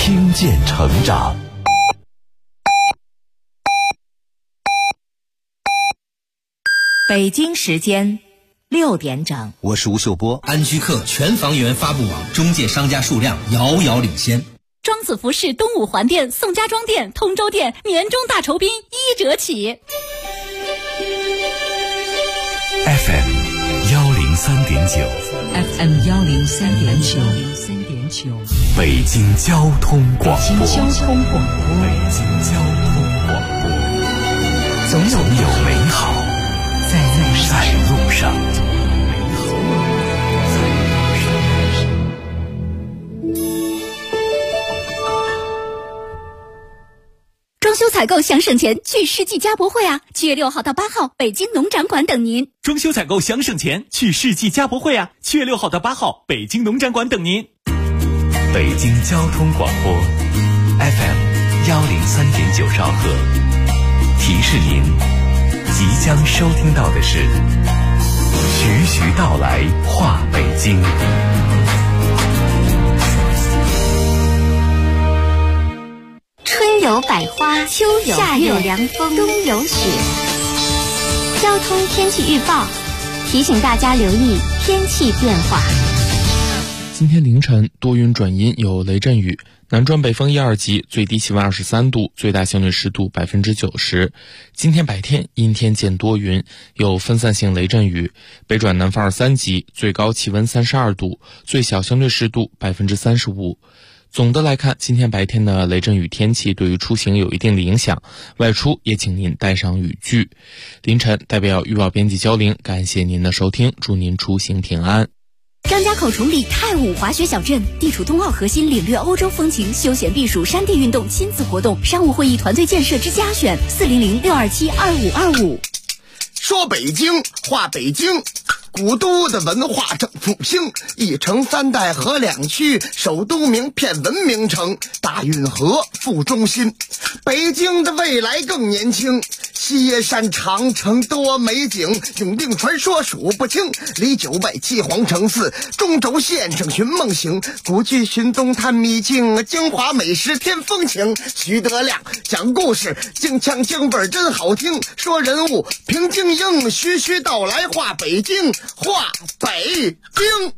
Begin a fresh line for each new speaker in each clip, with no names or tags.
听见成长。
北京时间6点整，
我是吴秀波。
安居客全房源发布网中介商家数量遥遥领先。
庄子服饰东五环店、宋家庄店、通州店年终大酬宾1折起。
FM 103.9，FM
103.9，
北京交通广播，
北京交通广播，总有美好在路上。
装修采购想省钱，去世纪家博会啊！7月6号到8号，北京农展馆等您。
装修采购想省钱，去世纪家博会啊！7月6号到8号，北京农展馆等您。
北京交通广播 FM 103.9兆赫，提示您即将收听到的是徐徐道来话北京。
春有百花，秋有夏有凉风，冬有雪。交通天气预报提醒大家留意天气变化。
今天凌晨多云转阴，有雷阵雨，南转北风1、2级，最低气温23度，最大相对湿度90%。今天白天阴天见多云，有分散性雷阵雨，北转南风2、3级，最高气温32度，最小相对湿度35%。总的来看，今天白天的雷阵雨天气对于出行有一定的影响，外出也请您带上雨具。凌晨代表预报编辑焦玲，感谢您的收听，祝您出行平安。
张家口崇礼太武滑雪小镇地处冬奥核心，领略欧洲风情，休闲避暑山地运动亲子活动，商务会议团队建设之家选400-627-2525。
说北京话北京，古都的文化正复兴，一城三代河两区，首都名片文明城，大运河副中心。北京的未来更年轻，西山长城多美景，永定传说数不清，离九外七皇城寺，中轴线上寻梦行，古剧寻踪探秘境，京华美食添风情。徐德亮讲故事，京腔京味真好听，说人物平静应，徐徐道来话北京，话北京。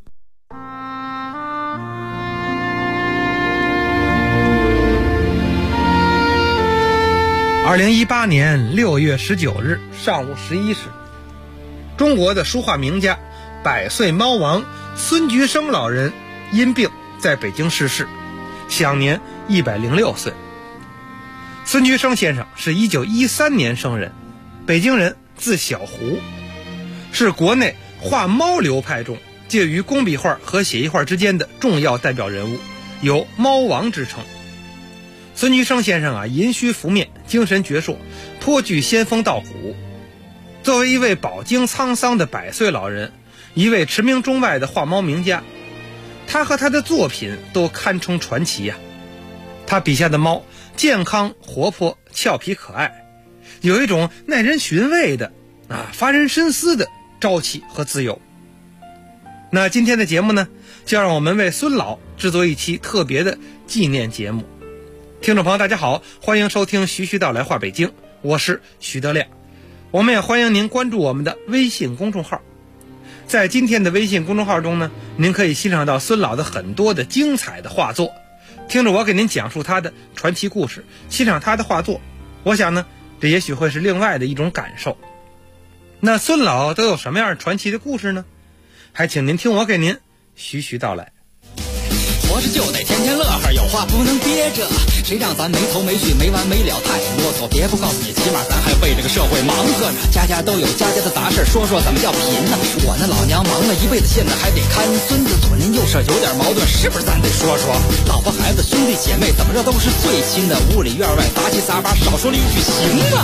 2018年6月19日上午11时，中国的书画名家百岁猫王孙菊生老人因病在北京逝世，享年106岁。孙菊生先生是1913年生人，北京人，字小胡，是国内画猫流派中介于工笔画和写意画之间的重要代表人物，有猫王之称。孙菊生先生银须拂面，精神矍铄，颇具仙风道骨。作为一位饱经沧桑的百岁老人，一位驰名中外的画猫名家，他和他的作品都堪称传奇呀。他笔下的猫健康活泼，俏皮可爱，有一种耐人寻味的发人深思的朝气和自由。那今天的节目呢，就让我们为孙老制作一期特别的纪念节目。听众朋友大家好，欢迎收听徐徐道来话北京，我是徐德亮。我们也欢迎您关注我们的微信公众号。在今天的微信公众号中呢，您可以欣赏到孙老的很多的精彩的画作，听着我给您讲述他的传奇故事，欣赏他的画作，我想呢，这也许会是另外的一种感受。那孙老都有什么样传奇的故事呢？还请您听我给您徐徐道来。
活着就得天天乐呵，有话不能憋着，谁让咱没头没绪没完没了太啰嗦。别不告诉你，起码咱还为这个社会忙活着，家家都有家家的杂事，说说怎么叫贫呢？我那老娘忙了一辈子，现在还得看孙子，左邻右舍有点矛盾，是不是咱得说说？老婆孩子兄弟姐妹怎么着都是最亲的，屋里院外杂七杂八，少说了一句行吗？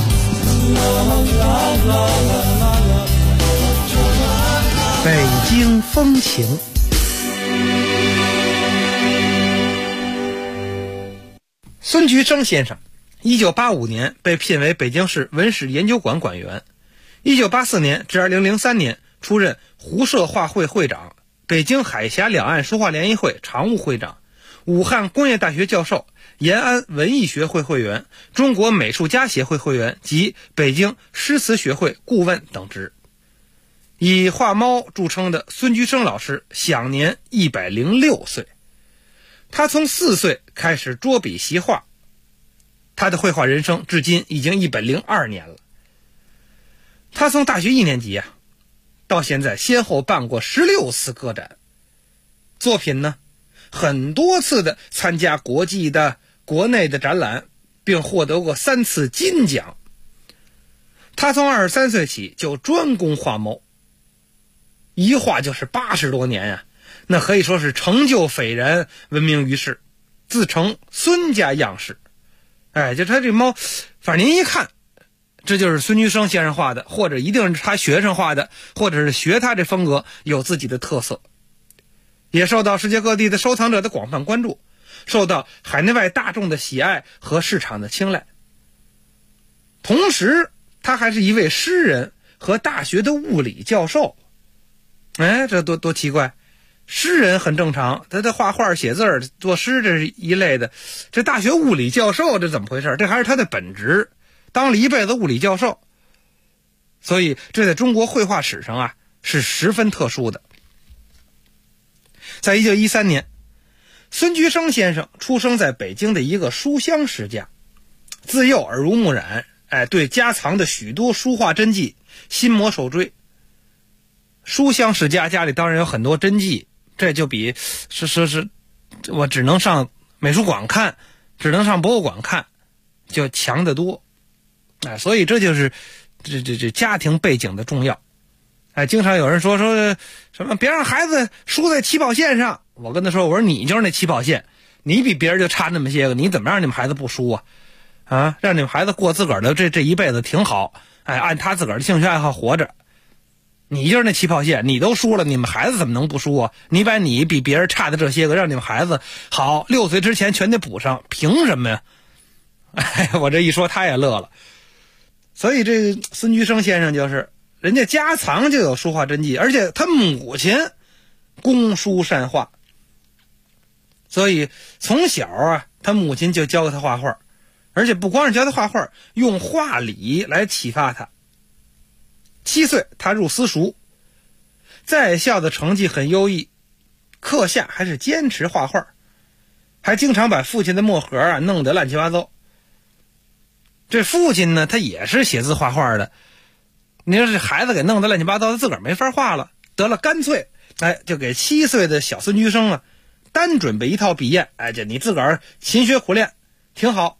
北京风情。孙菊生先生1985年被聘为北京市文史研究馆馆员，1984年至2003年出任湖社画会会长，北京海峡两岸书画联谊会常务会长， 武汉工业大学教授，延安文艺学会会员，中国美术家协会会员及北京诗词学会顾问等职。以画猫著称的孙菊生老师享年106岁。他从4岁开始捉笔习画，他的绘画人生至今已经102年了。他从大学1年级到现在先后办过16次个展，作品呢很多次的参加国际的、国内的展览，并获得过3次金奖。他从23岁起就专攻画猫，一画就是80多年那可以说是成就斐然，闻名于世，自称孙家样式。就他这猫，反正您一看这就是孙菊生先生画的，或者一定是他学生画的，或者是学他这风格，有自己的特色，也受到世界各地的收藏者的广泛关注，受到海内外大众的喜爱和市场的青睐。同时他还是一位诗人和大学的物理教授。这多奇怪，诗人很正常，他画画写字作诗这是一类的，这大学物理教授这怎么回事？这还是他的本职，当了一辈子物理教授，所以这在中国绘画史上是十分特殊的。在1913年，孙菊生先生出生在北京的一个书香世家，自幼耳濡目染，对家藏的许多书画真迹心魔受追。书香世家家里当然有很多真迹，这就比是我只能上美术馆看，只能上博物馆看，就强得多。所以这就是这家庭背景的重要。经常有人说什么别让孩子输在起跑线上，我跟他说，我说你就是那起跑线，你比别人就差那么些个，你怎么让你们孩子不输让你们孩子过自个儿的这一辈子挺好，按他自个儿的兴趣爱好活着。你就是那起跑线，你都输了，你们孩子怎么能不输你把你比别人差的这些个让你们孩子好，6岁之前全得补上，凭什么呀？我这一说他也乐了。所以这孙菊生先生就是人家家藏就有书画真迹，而且他母亲工书善画，所以从小他母亲就教给他画画，而且不光是教他画画，用画理来启发他。7岁他入私塾，在校的成绩很优异，课下还是坚持画画，还经常把父亲的墨盒弄得乱七八糟。这父亲呢，他也是写字画画的，你说这孩子给弄得乱七八糟，他自个儿没法画了，得了，干脆就给7岁的小孙菊生单准备一套笔砚，这你自个儿勤学苦练挺好。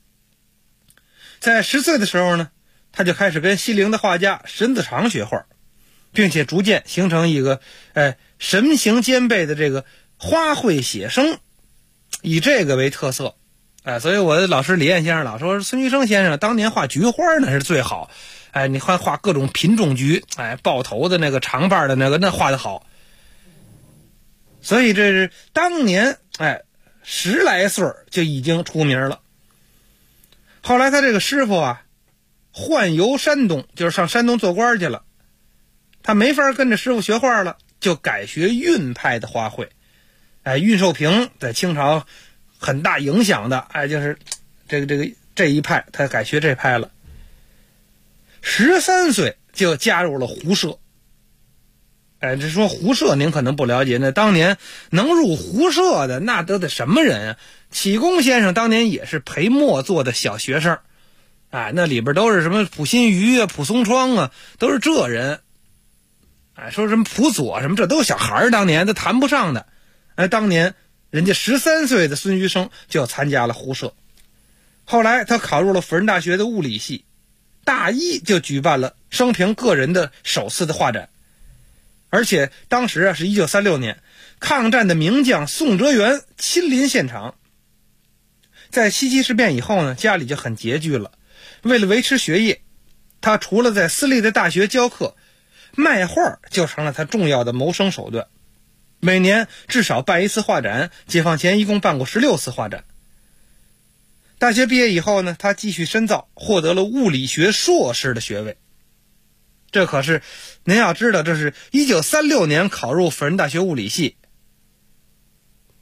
在10岁的时候呢，他就开始跟西陵的画家沈子长学画，并且逐渐形成一个神形兼备的这个花卉写生，以这个为特色。所以我的老师李燕先生老说，孙菊生先生当年画菊花那是最好，你画各种品种菊，爆头的那个长瓣的那画得好。所以这是当年10来岁就已经出名了。后来他这个师傅宦游山东，就是上山东做官去了，他没法跟着师傅学画了，就改学韵派的花卉。韵寿平在清朝很大影响的，就是这一派，他改学这派了。13岁就加入了胡社。这说胡社您可能不了解，那当年能入胡社的那都得什么人启功先生当年也是陪墨做的小学生。那里边都是什么溥心畬溥松窗都是这人。说什么溥佐什么，这都是小孩当年都谈不上的。当年人家13岁的孙菊生就参加了胡社。后来他考入了辅仁大学的物理系，大一就举办了生平个人的首次的画展。而且当时是1936年，抗战的名将宋哲元亲临现场。在七七事变以后呢，家里就很拮据了。为了维持学业，他除了在私立的大学教课，卖画就成了他重要的谋生手段。每年至少办1次画展，解放前一共办过16次画展。大学毕业以后呢，他继续深造，获得了物理学硕士的学位。这可是您要知道，这是1936年考入辅仁大学物理系。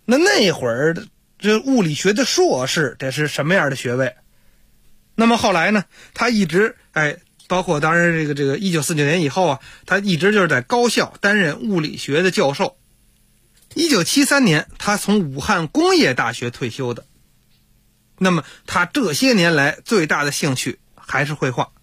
那会儿这物理学的硕士得是什么样的学位？那么后来呢，他一直包括当然这个1949年以后啊，他一直就是在高校担任物理学的教授。1973年他从武汉工业大学退休的。那么他这些年来最大的兴趣还是绘画。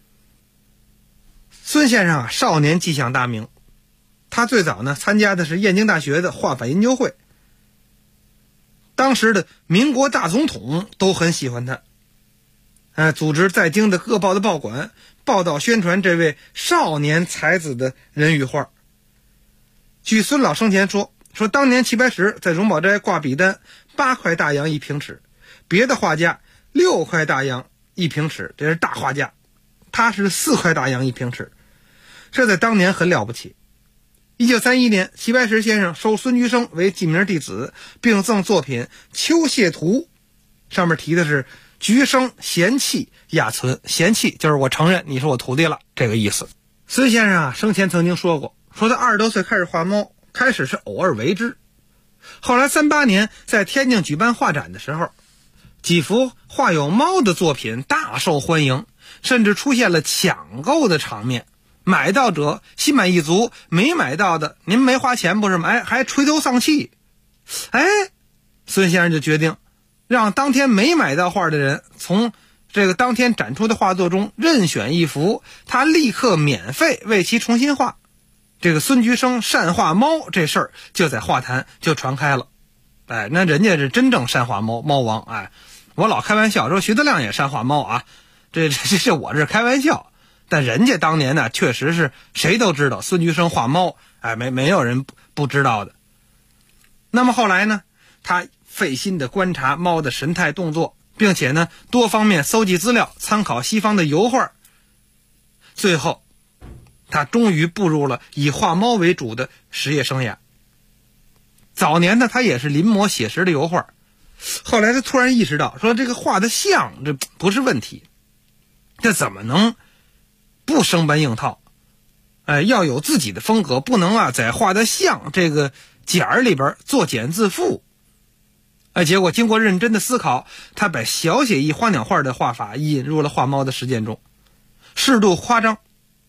孙先生啊，少年即享大名，他最早呢参加的是燕京大学的画法研究会，当时的民国大总统都很喜欢他，组织在京的各报的报馆报道宣传这位少年才子的人与画。据孙老生前说当年齐白石在荣宝斋挂笔单8块大洋1平尺，别的画家6块大洋1平尺，这是大画家，他是4块大洋1平尺，这在当年很了不起。1931年，齐白石先生收孙居生为记名弟子，并赠作品《秋谢图》，上面提的是居生贤气雅存，贤气就是我承认你是我徒弟了，这个意思。孙先生啊，生前曾经说过，他20多岁开始画猫，开始是偶尔为之，后来38年在天津举办画展的时候，几幅画有猫的作品大受欢迎，甚至出现了抢购的场面，买到者心满意足，没买到的您没花钱不是吗？还垂头丧气。孙先生就决定让当天没买到画的人从这个当天展出的画作中任选一幅，他立刻免费为其重新画。这个孙居生善画猫这事儿就在画坛就传开了。那人家是真正善画猫，猫王。我老开玩笑说徐德亮也善画猫啊，这我这开玩笑，但人家当年呢确实是谁都知道孙居生画猫，没有人不知道的。那么后来呢，他费心的观察猫的神态动作，并且呢多方面搜集资料，参考西方的油画，最后他终于步入了以画猫为主的实业生涯。早年呢他也是临摹写实的油画，后来他突然意识到说这个画的像这不是问题，这怎么能不生搬硬套？要有自己的风格，不能在画的像这个简里边作茧自缚。结果经过认真的思考，他把小写意花鸟画的画法引入了画猫的实践中，适度夸张，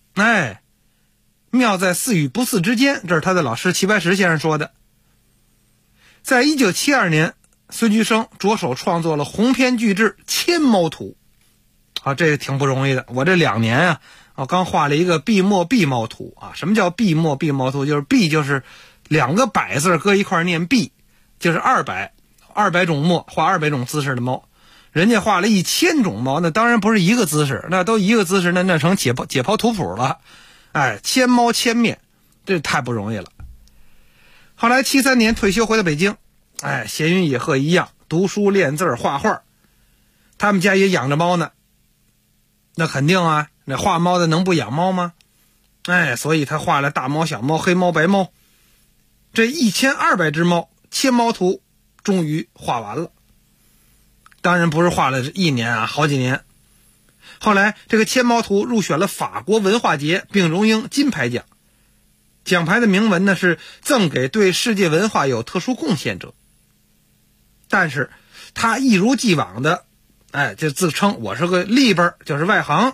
妙在似与不似之间，这是他的老师齐白石先生说的。在1972年，孙居生着手创作了鸿篇巨制《千猫图》，这个挺不容易的。我这2年我刚画了一个笔墨壁猫图什么叫笔墨壁猫图？就是壁就是2个百字搁一块念壁，就是200种墨，画200种姿势的猫。人家画了1000种猫，那当然不是一个姿势，那都一个姿势，那成解剖图谱了。千猫千面，这太不容易了。后来73年退休回到北京，闲云野鹤一样，读书练字画画。他们家也养着猫呢，那肯定那画猫的能不养猫吗？所以他画了大猫小猫黑猫白猫，这1200只猫千猫图终于画完了。当然不是画了1年好几年。后来这个千猫图入选了法国文化节，并荣膺金牌奖，奖牌的铭文呢是赠给对世界文化有特殊贡献者。但是他一如既往的就自称我是个里边，就是外行。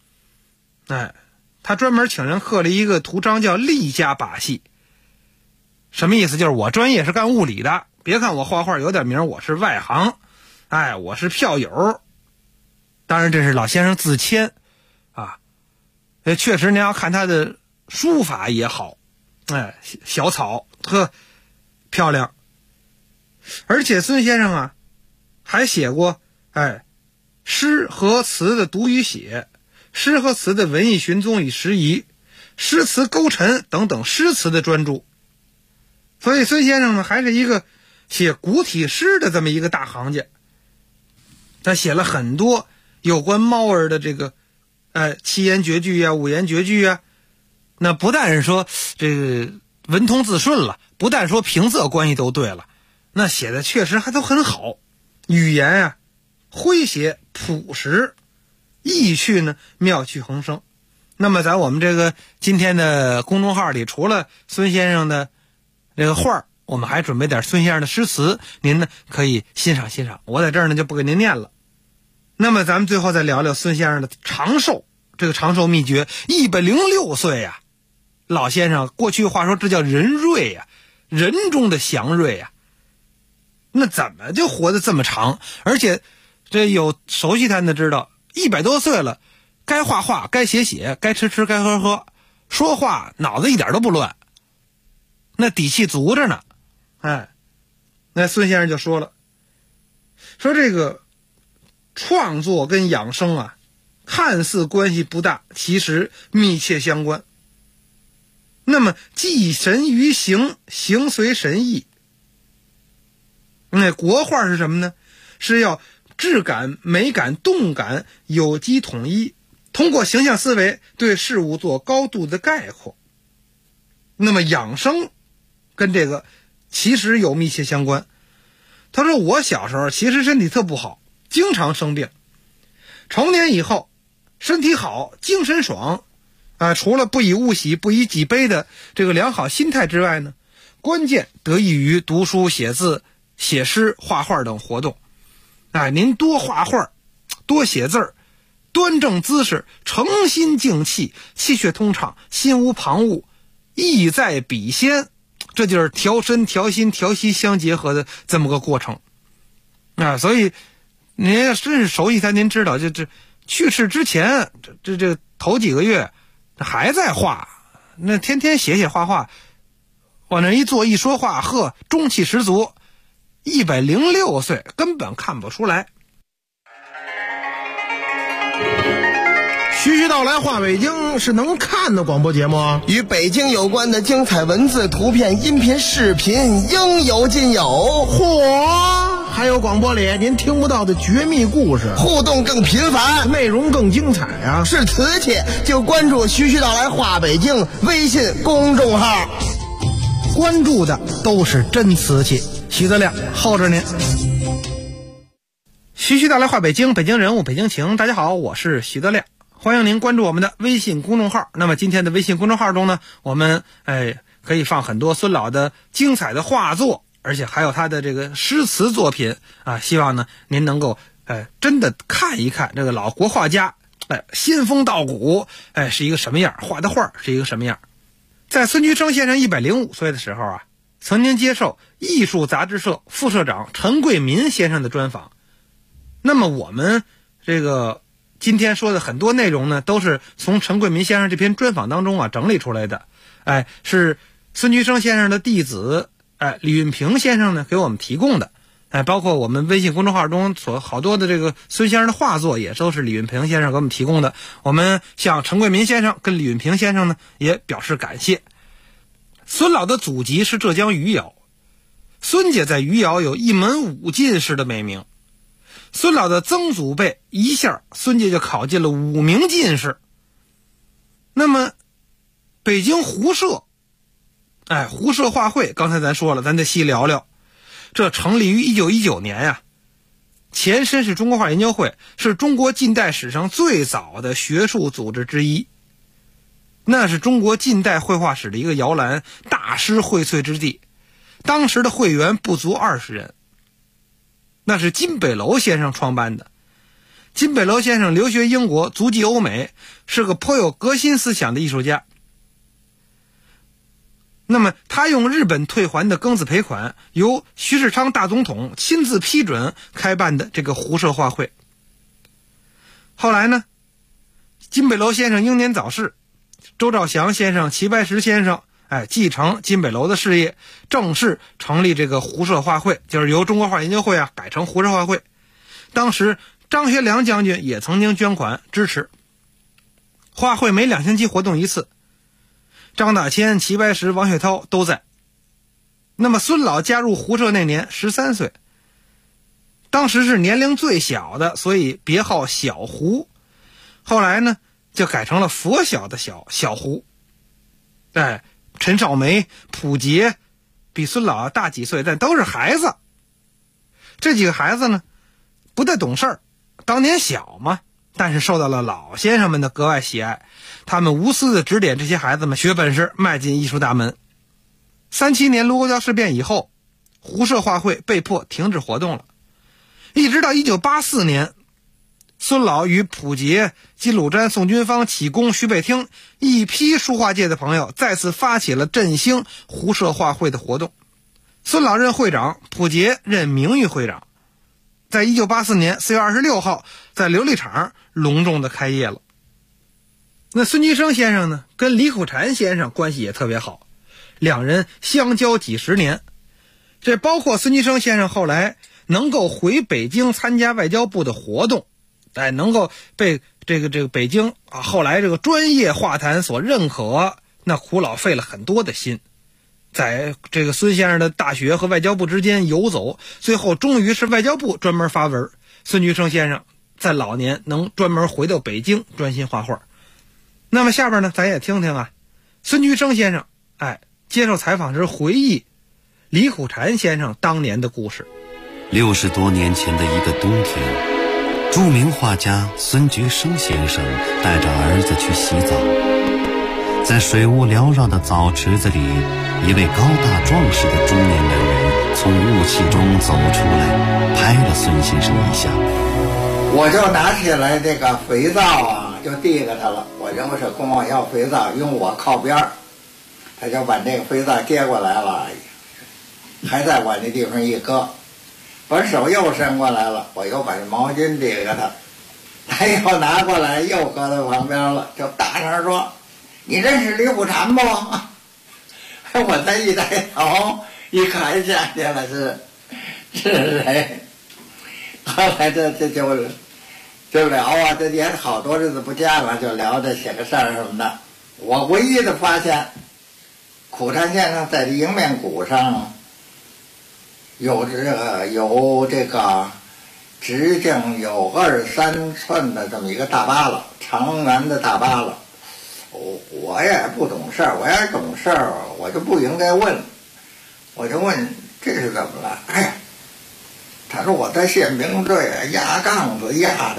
他专门请人刻了一个图章叫力家把戏，什么意思？就是我专业是干物理的，别看我画画有点名，我是外行，我是票友。当然这是老先生自谦确实您要看他的书法也好，小草特漂亮。而且孙先生还写过诗和词的读与写，诗和词的文艺寻踪与拾遗，诗词勾陈等等诗词的专著。所以孙先生呢还是一个写古体诗的这么一个大行家。他写了很多有关猫儿的这个七言绝句五言绝句那不但是说这个文通字顺了，不但说平仄关系都对了，那写的确实还都很好，语言诙谐朴实，意趣呢妙趣横生。那么在我们这个今天的公众号里，除了孙先生的这个画我们还准备点孙先生的诗词，您呢可以欣赏欣赏。我在这儿呢就不给您念了。那么咱们最后再聊聊孙先生的长寿，这个长寿秘诀，106岁呀，老先生过去话说这叫人瑞呀，人中的祥瑞呀。那怎么就活得这么长？而且这有熟悉他的知道，100多岁了，该画画，该写写，该吃吃，该喝喝，说话脑子一点都不乱，那底气足着呢。那孙先生就说了，说这个创作跟养生啊，看似关系不大，其实密切相关。那么寄神于形，形随神意。那国画是什么呢？是要质感、美感、动感有机统一，通过形象思维对事物做高度的概括。那么养生跟这个其实有密切相关。他说我小时候其实身体特不好，经常生病，成年以后身体好，精神爽除了不以物喜，不以己悲的这个良好心态之外呢，关键得益于读书写字、写诗、画画等活动。您多画画，多写字，端正姿势，诚心静气，气血通畅，心无旁骛，意在笔先，这就是调身调心调息相结合的这么个过程所以您要真是熟悉他，您知道这去世之前这头几个月还在画，那天天写写画画，往那一坐一说话，呵，中气十足。106岁根本看不出来。
徐徐道来话北京是能看的广播节目，
与北京有关的精彩文字、图片、音频、视频应有尽有。
嚯，还有广播里您听不到的绝密故事，
互动更频繁，
内容更精彩啊！
是瓷器就关注徐徐道来话北京微信公众号，
关注的都是真瓷器。徐德亮候着您。徐徐道来话北京，北京人物，北京情。大家好，我是徐德亮，欢迎您关注我们的微信公众号。那么今天的微信公众号中呢，我们可以放很多孙老的精彩的画作，而且还有他的这个诗词作品希望呢您能够真的看一看这个老国画家仙风道骨是一个什么样，画的画是一个什么样。在孙菊生先生105岁的时候曾经接受艺术杂志社副社长陈桂民先生的专访。那么我们这个今天说的很多内容呢，都是从陈桂民先生这篇专访当中整理出来的。是孙菊生先生的弟子李运平先生呢给我们提供的。包括我们微信公众号中好多的这个孙先生的画作也都是李运平先生给我们提供的。我们向陈桂民先生跟李运平先生呢也表示感谢。孙老的祖籍是浙江余姚，孙家在余姚有一门5进士的美名。孙老的曾祖辈一下孙家就考进了5名进士。那么北京胡社胡社画会刚才咱说了，咱得细聊聊。这成立于1919年前身是中国画研究会，是中国近代史上最早的学术组织之一，那是中国近代绘画史的一个摇篮，大师荟萃之地。当时的会员不足20人，那是金北楼先生创办的。金北楼先生留学英国，足迹欧美，是个颇有革新思想的艺术家。那么他用日本退还的庚子赔款，由徐世昌大总统亲自批准开办的这个胡社画会。后来呢，金北楼先生英年早逝，周兆祥先生、齐白石先生继承金北楼的事业，正式成立这个胡社画会，就是由中国画研究会改成胡社画会。当时张学良将军也曾经捐款支持。画会每2星期活动一次，张大千、齐白石、王雪涛都在。那么孙老加入胡社那年13岁，当时是年龄最小的，所以别号小胡。后来呢就改成了佛小的小胡。陈少梅、溥杰比孙老大几岁，但都是孩子。这几个孩子呢不太懂事儿，当年小嘛，但是受到了老先生们的格外喜爱，他们无私的指点这些孩子们学本事，迈进艺术大门。 37年卢沟桥事变以后，湖社画会被迫停止活动了。一直到1984年，孙老与溥杰、金鲁瞻、宋军芳、启功、徐北汀一批书画界的朋友再次发起了振兴湖社画会的活动。孙老任会长，溥杰任名誉会长。在1984年4月26号，在琉璃厂隆重的开业了。那孙菊生先生呢，跟李苦禅先生关系也特别好，两人相交几十年。这包括孙菊生先生后来能够回北京参加外交部的活动，能够被这个北京后来这个专业画坛所认可，那苦老费了很多的心，在这个孙先生的大学和外交部之间游走，最后终于是外交部专门发文，孙菊生先生在老年能专门回到北京专心画画。那么下边呢，咱也听听孙菊生先生接受采访时回忆李苦禅先生当年的故事。
60多年前的一个冬天，著名画家孙菊生先生带着儿子去洗澡，在水雾缭绕的澡池子里，一位高大壮实的中年男人从雾气中走出来，拍了孙先生一下。
我就拿起来这个肥皂就递给他了。我认为是公公要肥皂，用我靠边，他就把这个肥皂接过来了，还在我那地方一搁，把手又伸过来了，我又把这毛巾递给他，他又拿过来又搁在旁边了，就大声说：“你认识李苦禅不？”我再一抬头一看，想起来是谁。后来这就聊这也好多日子不见了，就聊这些个事儿什么的。我唯一的发现，苦禅先生在迎面骨上有这个直径有2-3寸的这么一个大疤了，长圆的大疤了。我也不懂事儿，我要是懂事儿，我就不应该问，我就问这是怎么了？他说我在宪兵队压杠子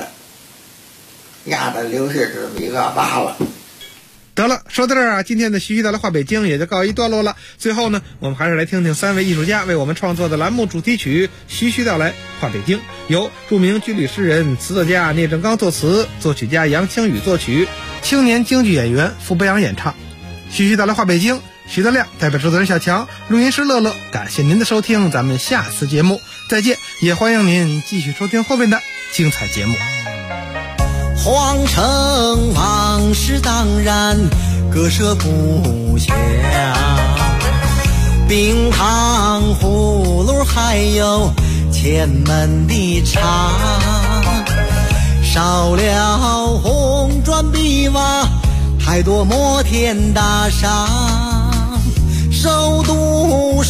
压的留下这么一个疤了。
得了，说到这儿今天的徐徐道来话北京也就告一段落了。最后呢，我们还是来听听3位艺术家为我们创作的栏目主题曲《徐徐道来话北京》，由著名军旅诗人、词作家聂正刚作词，作曲家杨清宇作曲，青年京剧演员傅北阳演唱。徐徐道来话北京，徐德亮代表制作人小强，录音师乐乐，感谢您的收听，咱们下次节目再见，也欢迎您继续收听后面的精彩节目。
皇城往事当然各舍不下，冰糖葫芦还有前门的茶，少了红砖碧瓦，太多摩天大厦，首都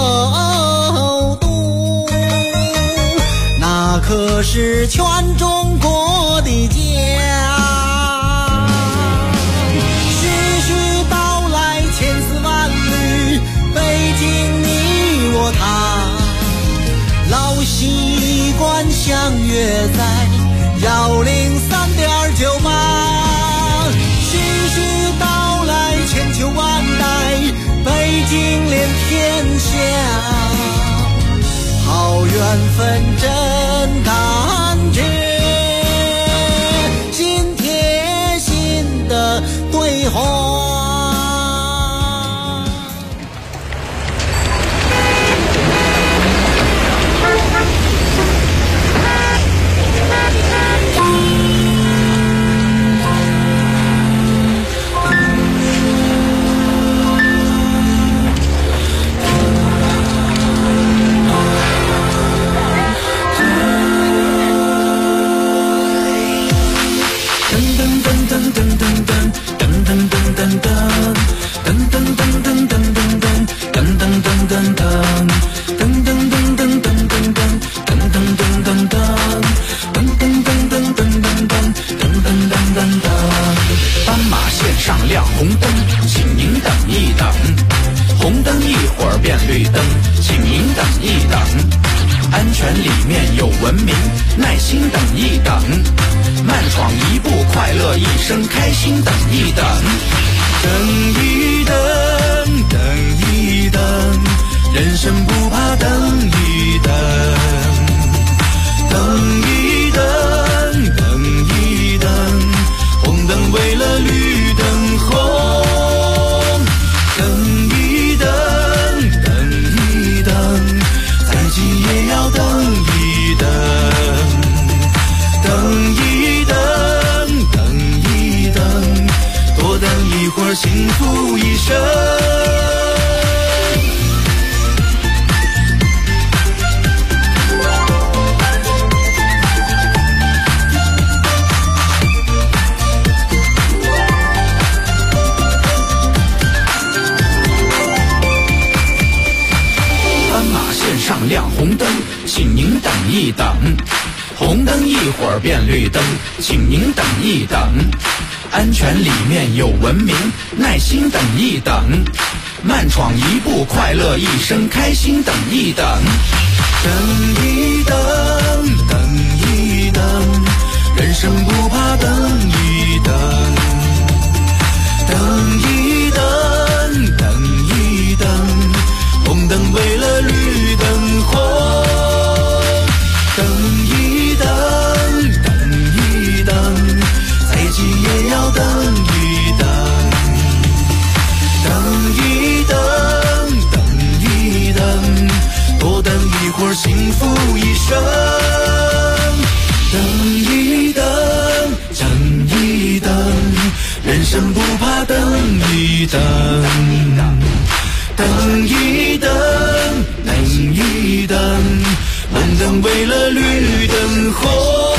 那可是全中国的家。徐徐道来千丝万缕，北京你我他，老习惯相约在103.98。徐徐道来千秋万代，北京连天下，好缘分真感觉，心贴心的对话。
斑马线上亮红灯，请您等一等。红灯一会儿变绿灯，请您等一等。安全里面有文明，耐心等一等。慢闯一步，快乐一生，开心等一等。等一等，等一等。
人生不怕等一等，等一等，等一等，红灯为了绿灯红，等一等，等一等，再急也要等一等，等一等，等一等，多等一会儿幸福一生。
上亮红灯，请您等一等，红灯一会儿变绿灯，请您等一等，安全里面有文明，耐心等一等，慢闯一步快乐一生，开心等一等，
等一等，等一等，人生不怕等一等，等一等，等一等，红灯为了绿灯红，等一等，等一等，再急也要等一等，等一等，等一等，多等一会儿幸福一生，等一等，等一等，人生不怕等一等，等一等，等一等，红灯为了绿灯红，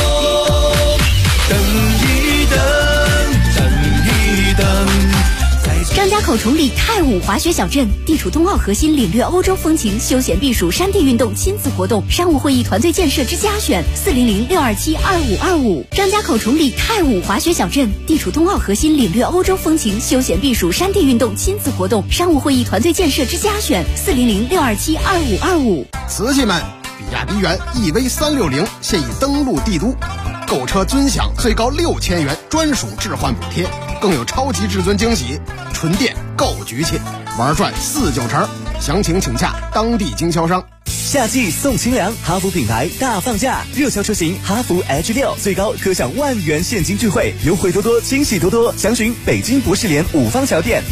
等一等，等一等。
张家口崇礼太武滑雪小镇地处冬奥核心，领略欧洲风情，休闲避暑，山地运动，亲子活动，商务会议团队建设之家选，400-627-2525。张家口崇礼太武滑雪小镇地处冬奥核心，领略欧洲风情，休闲避暑，山地运动，亲子活动，商务会议团队建设之家选，400-627-2525。
瓷器们，比亚迪元 EV360现已登陆帝都，购车尊享最高6000元专属置换补贴，更有超级至尊惊喜，纯电够局气，玩转49成，详情请洽当地经销商。
夏季送清凉，哈弗品牌大放价，热销车型哈弗 H6最高可享10000元现金钜惠，优惠多多，惊喜多多。详询北京博士联五方桥店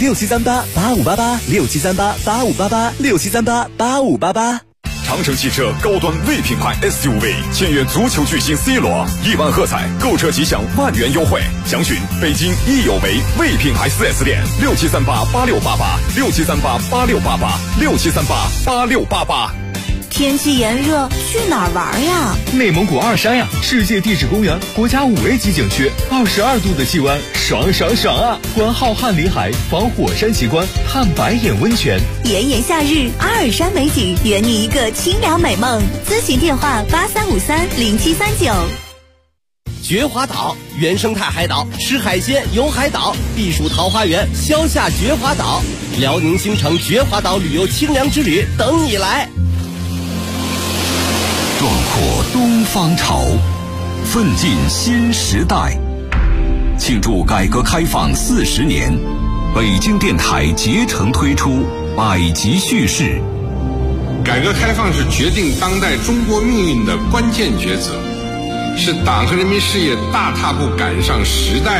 67388588，67388588，67388588。
长城汽车高端 V 品牌 SUV 签约足球巨星 C 罗，1万喝彩，购车即享10000元优惠。详询北京益友维 V 品牌 4S 店67388688，67388688，67388688。
天气炎热，去哪儿玩呀？
内蒙古二山呀，世界地质公园国家5A级景区，22度的气温，爽爽爽啊！观浩瀚林海，访火山奇观，探白眼温泉。
炎炎夏日，阿尔山美景，圆你一个清凉美梦。咨询电话83530739。
绝华岛原生态海岛，吃海鲜游海岛，避暑桃花源，消夏绝华岛，辽宁新城绝华岛旅游清凉之旅等你来。
壮阔东方潮，奋进新时代。庆祝改革开放40年，北京电台竭诚推出百集叙事。
改革开放是决定当代中国命运的关键抉择，是党和人民事业大踏步赶上时代